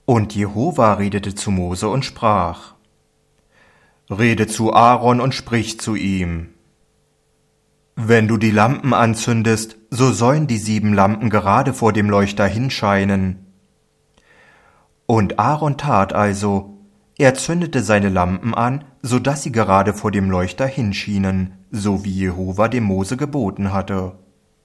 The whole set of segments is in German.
Und Jehova redete zu Mose und sprach: Rede zu Aaron und sprich zu ihm: Wenn du die Lampen anzündest, so sollen die 7 Lampen gerade vor dem Leuchter hinscheinen. Und Aaron tat also: Er zündete seine Lampen an, so dass sie gerade vor dem Leuchter hinschienen, so wie Jehova dem Mose geboten hatte.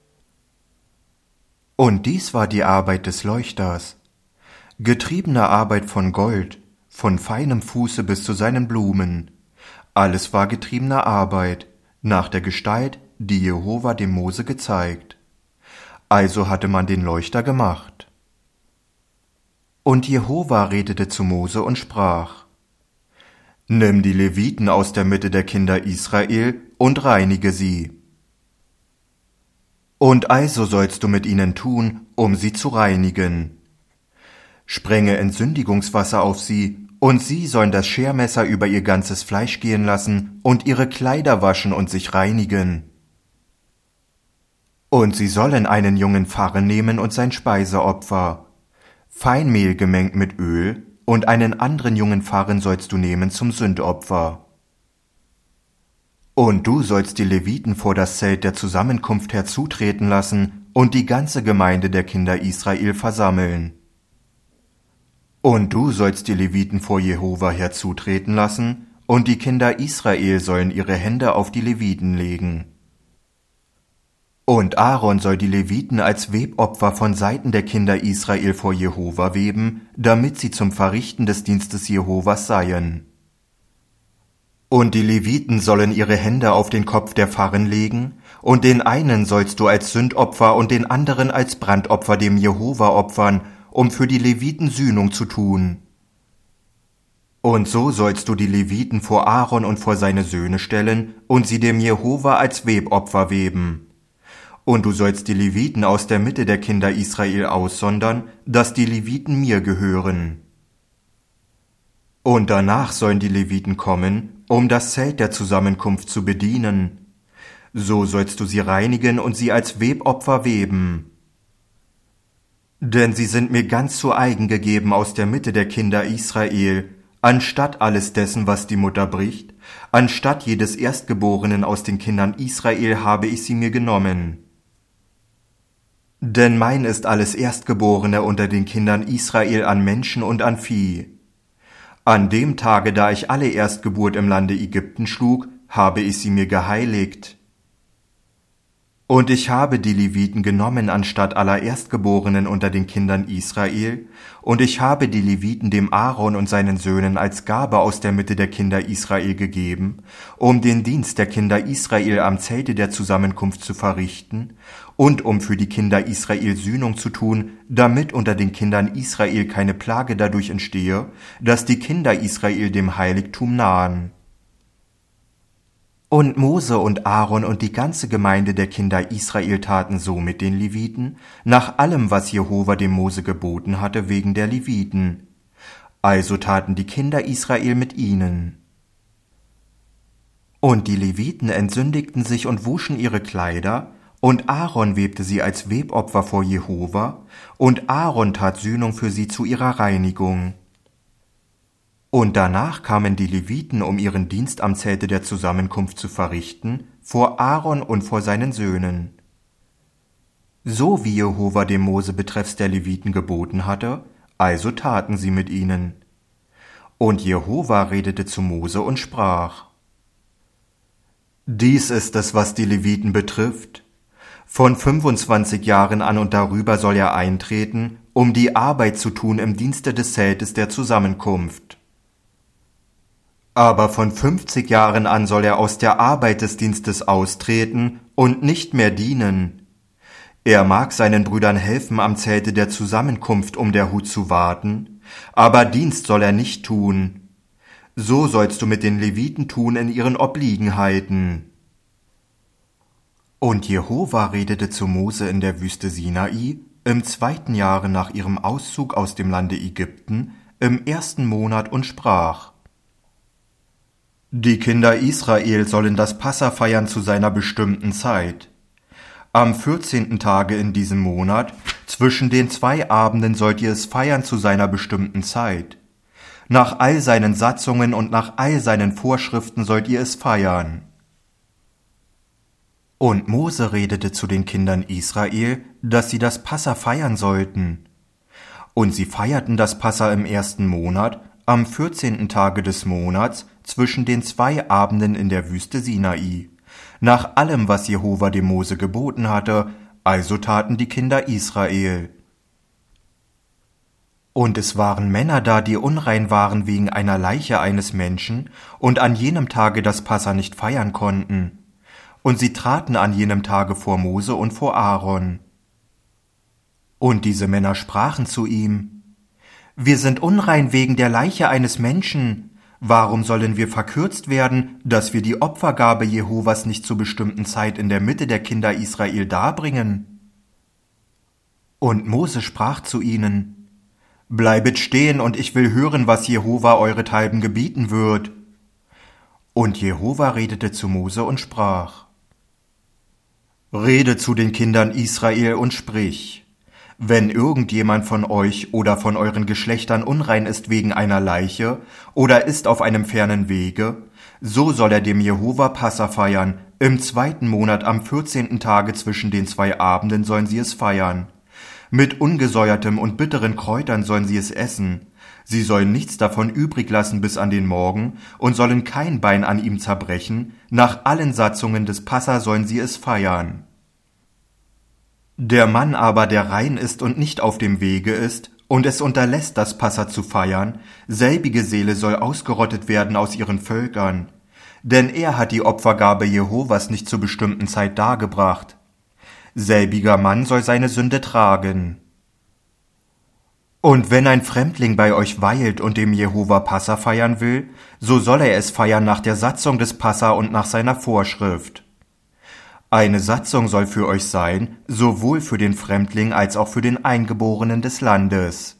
Und dies war die Arbeit des Leuchters: getriebene Arbeit von Gold, von feinem Fuße bis zu seinen Blumen. Alles war getriebene Arbeit, nach der Gestalt, die Jehova dem Mose gezeigt. Also hatte man den Leuchter gemacht. Und Jehova redete zu Mose und sprach: Nimm die Leviten aus der Mitte der Kinder Israel und reinige sie. Und also sollst du mit ihnen tun, um sie zu reinigen. Sprenge Entsündigungswasser auf sie, und sie sollen das Schermesser über ihr ganzes Fleisch gehen lassen und ihre Kleider waschen und sich reinigen. Und sie sollen einen jungen Farren nehmen und sein Speiseopfer, Feinmehl gemengt mit Öl, und einen anderen jungen Farren sollst du nehmen zum Sündopfer. Und du sollst die Leviten vor das Zelt der Zusammenkunft herzutreten lassen und die ganze Gemeinde der Kinder Israel versammeln. Und du sollst die Leviten vor Jehova herzutreten lassen, und die Kinder Israel sollen ihre Hände auf die Leviten legen. Und Aaron soll die Leviten als Webopfer von Seiten der Kinder Israel vor Jehova weben, damit sie zum Verrichten des Dienstes Jehovas seien. Und die Leviten sollen ihre Hände auf den Kopf der Farren legen, und den einen sollst du als Sündopfer und den anderen als Brandopfer dem Jehova opfern, um für die Leviten Sühnung zu tun. Und so sollst du die Leviten vor Aaron und vor seine Söhne stellen und sie dem Jehova als Webopfer weben. Und du sollst die Leviten aus der Mitte der Kinder Israel aussondern, dass die Leviten mir gehören. Und danach sollen die Leviten kommen, um das Zelt der Zusammenkunft zu bedienen. So sollst du sie reinigen und sie als Webopfer weben. Denn sie sind mir ganz zu eigen gegeben aus der Mitte der Kinder Israel, anstatt alles dessen, was die Mutter bricht, anstatt jedes Erstgeborenen aus den Kindern Israel habe ich sie mir genommen. Denn mein ist alles Erstgeborene unter den Kindern Israel an Menschen und an Vieh. An dem Tage, da ich alle Erstgeburt im Lande Ägypten schlug, habe ich sie mir geheiligt. Und ich habe die Leviten genommen anstatt aller Erstgeborenen unter den Kindern Israel, und ich habe die Leviten dem Aaron und seinen Söhnen als Gabe aus der Mitte der Kinder Israel gegeben, um den Dienst der Kinder Israel am Zelte der Zusammenkunft zu verrichten und um für die Kinder Israel Sühnung zu tun, damit unter den Kindern Israel keine Plage dadurch entstehe, dass die Kinder Israel dem Heiligtum nahen. Und Mose und Aaron und die ganze Gemeinde der Kinder Israel taten so mit den Leviten, nach allem, was Jehova dem Mose geboten hatte wegen der Leviten. Also taten die Kinder Israel mit ihnen. Und die Leviten entsündigten sich und wuschen ihre Kleider, und Aaron webte sie als Webopfer vor Jehova, und Aaron tat Sühnung für sie zu ihrer Reinigung. Und danach kamen die Leviten, um ihren Dienst am Zelte der Zusammenkunft zu verrichten, vor Aaron und vor seinen Söhnen. So wie Jehova dem Mose betreffs der Leviten geboten hatte, also taten sie mit ihnen. Und Jehova redete zu Mose und sprach: Dies ist es, was die Leviten betrifft. Von 25 Jahren an und darüber soll er eintreten, um die Arbeit zu tun im Dienste des Zeltes der Zusammenkunft. Aber von 50 Jahren an soll er aus der Arbeit des Dienstes austreten und nicht mehr dienen. Er mag seinen Brüdern helfen am Zelte der Zusammenkunft, um der Hut zu warten, aber Dienst soll er nicht tun. So sollst du mit den Leviten tun in ihren Obliegenheiten. Und Jehova redete zu Mose in der Wüste Sinai im 2. Jahre nach ihrem Auszug aus dem Lande Ägypten im 1. Monat und sprach: Die Kinder Israel sollen das Passa feiern zu seiner bestimmten Zeit. Am 14. Tage in diesem Monat, Zwischen den 2 Abenden sollt ihr es feiern zu seiner bestimmten Zeit. Nach all seinen Satzungen und nach all seinen Vorschriften sollt ihr es feiern. Und Mose redete zu den Kindern Israel, dass sie das Passa feiern sollten. Und sie feierten das Passa im 1. Monat, am 14. Tage des Monats, zwischen den 2 Abenden in der Wüste Sinai, nach allem, was Jehova dem Mose geboten hatte, also taten die Kinder Israel. Und es waren Männer da, die unrein waren wegen einer Leiche eines Menschen und an jenem Tage das Passa nicht feiern konnten. Und sie traten an jenem Tage vor Mose und vor Aaron. Und diese Männer sprachen zu ihm: Wir sind unrein wegen der Leiche eines Menschen. Warum sollen wir verkürzt werden, dass wir die Opfergabe Jehovas nicht zur bestimmten Zeit in der Mitte der Kinder Israel darbringen? Und Mose sprach zu ihnen: Bleibet stehen, und ich will hören, was Jehova eurethalben gebieten wird. Und Jehova redete zu Mose und sprach: Rede zu den Kindern Israel und sprich: Wenn irgendjemand von euch oder von euren Geschlechtern unrein ist wegen einer Leiche oder ist auf einem fernen Wege, so soll er dem Jehova Passa feiern. Im 2. Monat am 14. Tage zwischen den 2 Abenden sollen sie es feiern. Mit ungesäuertem und bitteren Kräutern sollen sie es essen. Sie sollen nichts davon übrig lassen bis an den Morgen und sollen kein Bein an ihm zerbrechen. Nach allen Satzungen des Passa sollen sie es feiern. Der Mann aber, der rein ist und nicht auf dem Wege ist und es unterlässt, das Passa zu feiern, selbige Seele soll ausgerottet werden aus ihren Völkern, denn er hat die Opfergabe Jehovas nicht zur bestimmten Zeit dargebracht. Selbiger Mann soll seine Sünde tragen. Und wenn ein Fremdling bei euch weilt und dem Jehova Passa feiern will, so soll er es feiern nach der Satzung des Passa und nach seiner Vorschrift. Eine Satzung soll für euch sein, sowohl für den Fremdling als auch für den Eingeborenen des Landes.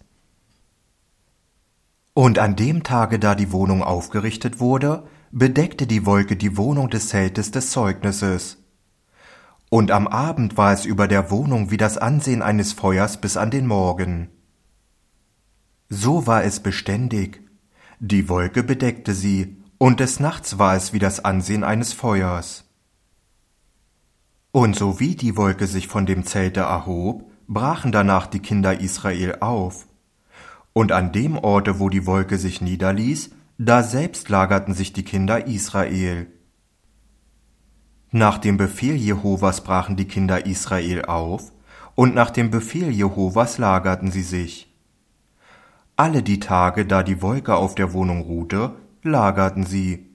Und an dem Tage, da die Wohnung aufgerichtet wurde, bedeckte die Wolke die Wohnung des Zeltes des Zeugnisses. Und am Abend war es über der Wohnung wie das Ansehen eines Feuers bis an den Morgen. So war es beständig. Die Wolke bedeckte sie, und des Nachts war es wie das Ansehen eines Feuers. Und sowie die Wolke sich von dem Zelte erhob, brachen danach die Kinder Israel auf. Und an dem Orte, wo die Wolke sich niederließ, da selbst lagerten sich die Kinder Israel. Nach dem Befehl Jehovas brachen die Kinder Israel auf, und nach dem Befehl Jehovas lagerten sie sich. Alle die Tage, da die Wolke auf der Wohnung ruhte, lagerten sie.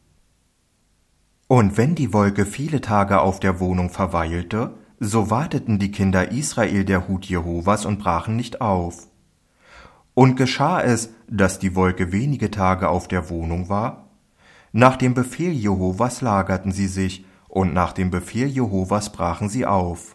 Und wenn die Wolke viele Tage auf der Wohnung verweilte, so warteten die Kinder Israel der Hut Jehovas und brachen nicht auf. Und geschah es, dass die Wolke wenige Tage auf der Wohnung war? Nach dem Befehl Jehovas lagerten sie sich, und nach dem Befehl Jehovas brachen sie auf.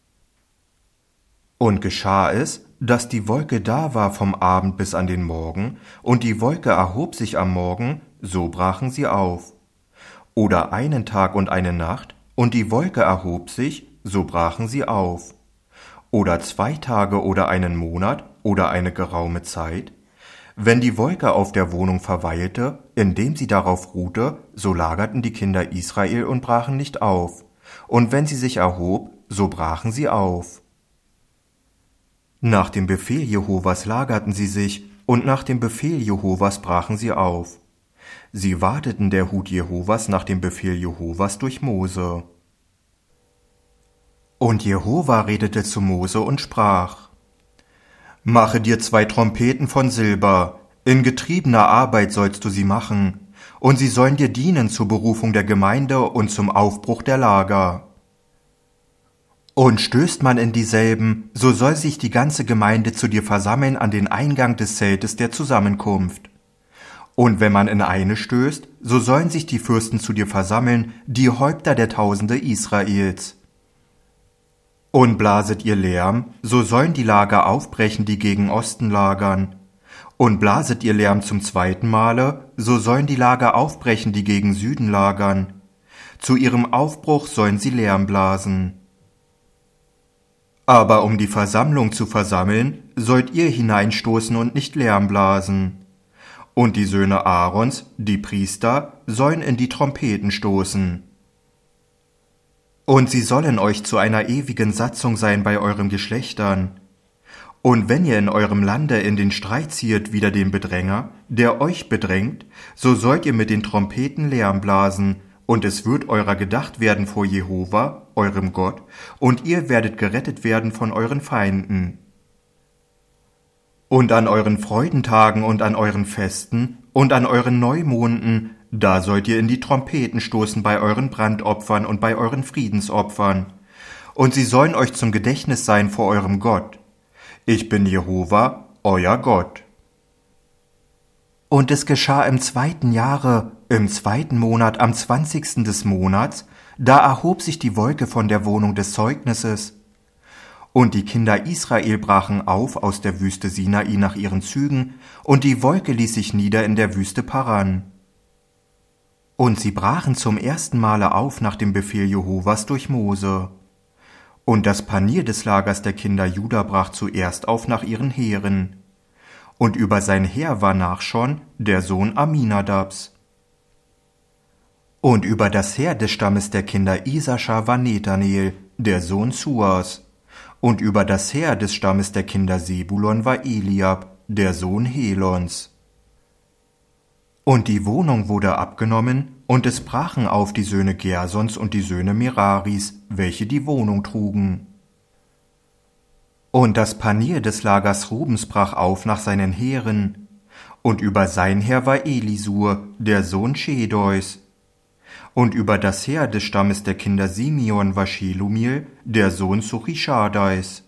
Und geschah es, dass die Wolke da war vom Abend bis an den Morgen, und die Wolke erhob sich am Morgen, so brachen sie auf. Oder einen Tag und eine Nacht, und die Wolke erhob sich, so brachen sie auf. Oder 2 Tage oder einen Monat oder eine geraume Zeit. Wenn die Wolke auf der Wohnung verweilte, indem sie darauf ruhte, so lagerten die Kinder Israel und brachen nicht auf. Und wenn sie sich erhob, so brachen sie auf. Nach dem Befehl Jehovas lagerten sie sich, und nach dem Befehl Jehovas brachen sie auf. Sie warteten der Hut Jehovas nach dem Befehl Jehovas durch Mose. Und Jehova redete zu Mose und sprach: Mache dir 2 Trompeten von Silber, in getriebener Arbeit sollst du sie machen, und sie sollen dir dienen zur Berufung der Gemeinde und zum Aufbruch der Lager. Und stößt man in dieselben, so soll sich die ganze Gemeinde zu dir versammeln an den Eingang des Zeltes der Zusammenkunft. Und wenn man in eine stößt, so sollen sich die Fürsten zu dir versammeln, die Häupter der Tausende Israels. Und blaset ihr Lärm, so sollen die Lager aufbrechen, die gegen Osten lagern. Und blaset ihr Lärm zum 2. Male, so sollen die Lager aufbrechen, die gegen Süden lagern. Zu ihrem Aufbruch sollen sie Lärm blasen. Aber um die Versammlung zu versammeln, sollt ihr hineinstoßen und nicht Lärm blasen. Und die Söhne Aarons, die Priester, sollen in die Trompeten stoßen. Und sie sollen euch zu einer ewigen Satzung sein bei euren Geschlechtern. Und wenn ihr in eurem Lande in den Streit zieht wider den Bedränger, der euch bedrängt, so sollt ihr mit den Trompeten Lärm blasen, und es wird eurer gedacht werden vor Jehova, eurem Gott, und ihr werdet gerettet werden von euren Feinden. Und an euren Freudentagen und an euren Festen und an euren Neumonden, da sollt ihr in die Trompeten stoßen bei euren Brandopfern und bei euren Friedensopfern. Und sie sollen euch zum Gedächtnis sein vor eurem Gott. Ich bin Jehova, euer Gott. Und es geschah im 2. Jahre, im 2. Monat, am 20. des Monats, da erhob sich die Wolke von der Wohnung des Zeugnisses. Und die Kinder Israel brachen auf aus der Wüste Sinai nach ihren Zügen, und die Wolke ließ sich nieder in der Wüste Paran. Und sie brachen zum ersten Male auf nach dem Befehl Jehovas durch Mose. Und das Panier des Lagers der Kinder Juda brach zuerst auf nach ihren Heeren. Und über sein Heer war Nachschon, der Sohn Aminadabs. Und über das Heer des Stammes der Kinder Isaschar war Nethanel, der Sohn Suas. Und über das Heer des Stammes der Kinder Sebulon war Eliab, der Sohn Helons. Und die Wohnung wurde abgenommen, und es brachen auf die Söhne Gersons und die Söhne Meraris, welche die Wohnung trugen. Und das Panier des Lagers Rubens brach auf nach seinen Heeren, und über sein Heer war Elisur, der Sohn Schedeus. Und über das Heer des Stammes der Kinder Simeon war Shelumiel, der Sohn Suchischadais.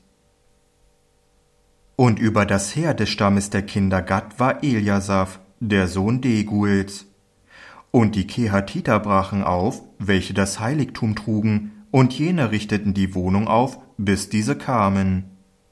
Und über das Heer des Stammes der Kinder Gad war Eliasaph, der Sohn Deguels. Und die Kehatiter brachen auf, welche das Heiligtum trugen, und jene richteten die Wohnung auf, bis diese kamen.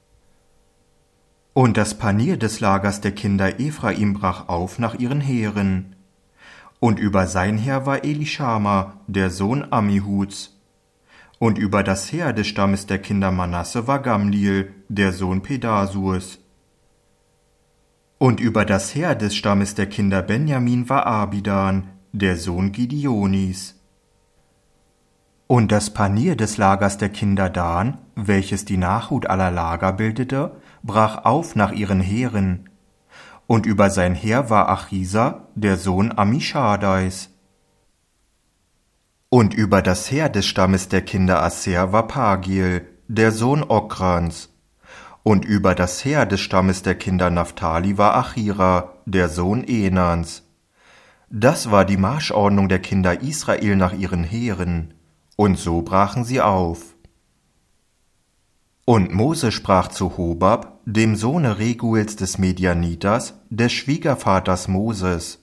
Und das Panier des Lagers der Kinder Ephraim brach auf nach ihren Heeren. Und über sein Heer war Elishama, der Sohn Ammihuds. Und über das Heer des Stammes der Kinder Manasse war Gamliel, der Sohn Pedasurs. Und über das Heer des Stammes der Kinder Benjamin war Abidan, der Sohn Gideonis. Und das Panier des Lagers der Kinder Dan, welches die Nachhut aller Lager bildete, brach auf nach ihren Heeren. Und über sein Heer war Achisa, der Sohn Ammischadais. Und über das Heer des Stammes der Kinder Aser war Pagiel, der Sohn Okrans. Und über das Heer des Stammes der Kinder Naphtali war Achira, der Sohn Enans. Das war die Marschordnung der Kinder Israel nach ihren Heeren. Und so brachen sie auf. Und Mose sprach zu Hobab, dem Sohne Reguels des Medianiters, des Schwiegervaters Moses: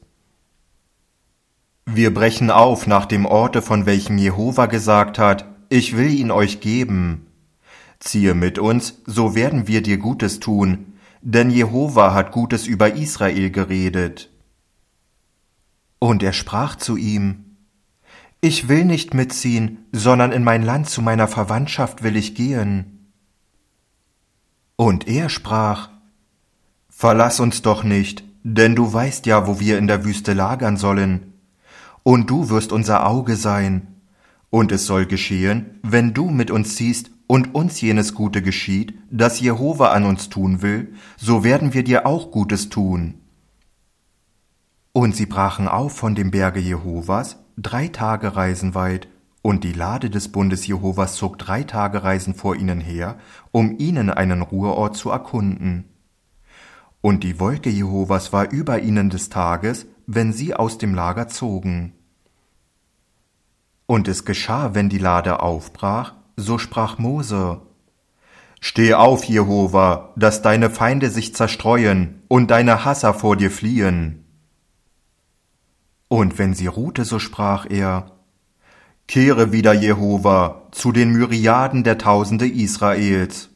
Wir brechen auf nach dem Orte, von welchem Jehova gesagt hat, ich will ihn euch geben. Ziehe mit uns, so werden wir dir Gutes tun, denn Jehova hat Gutes über Israel geredet. Und er sprach zu ihm: Ich will nicht mitziehen, sondern in mein Land zu meiner Verwandtschaft will ich gehen. Und er sprach: Verlass uns doch nicht, denn du weißt ja, wo wir in der Wüste lagern sollen. Und du wirst unser Auge sein. Und es soll geschehen, wenn du mit uns ziehst und uns jenes Gute geschieht, das Jehova an uns tun will, so werden wir dir auch Gutes tun. Und sie brachen auf von dem Berge Jehovas, 3 Tagereisen weit, und die Lade des Bundes Jehovas zog 3 Tagereisen vor ihnen her, um ihnen einen Ruheort zu erkunden. Und die Wolke Jehovas war über ihnen des Tages, wenn sie aus dem Lager zogen. Und es geschah, wenn die Lade aufbrach, so sprach Mose: Steh auf, Jehova, dass deine Feinde sich zerstreuen und deine Hasser vor dir fliehen. Und wenn sie ruhte, so sprach er: Kehre wieder, Jehova, zu den Myriaden der Tausende Israels.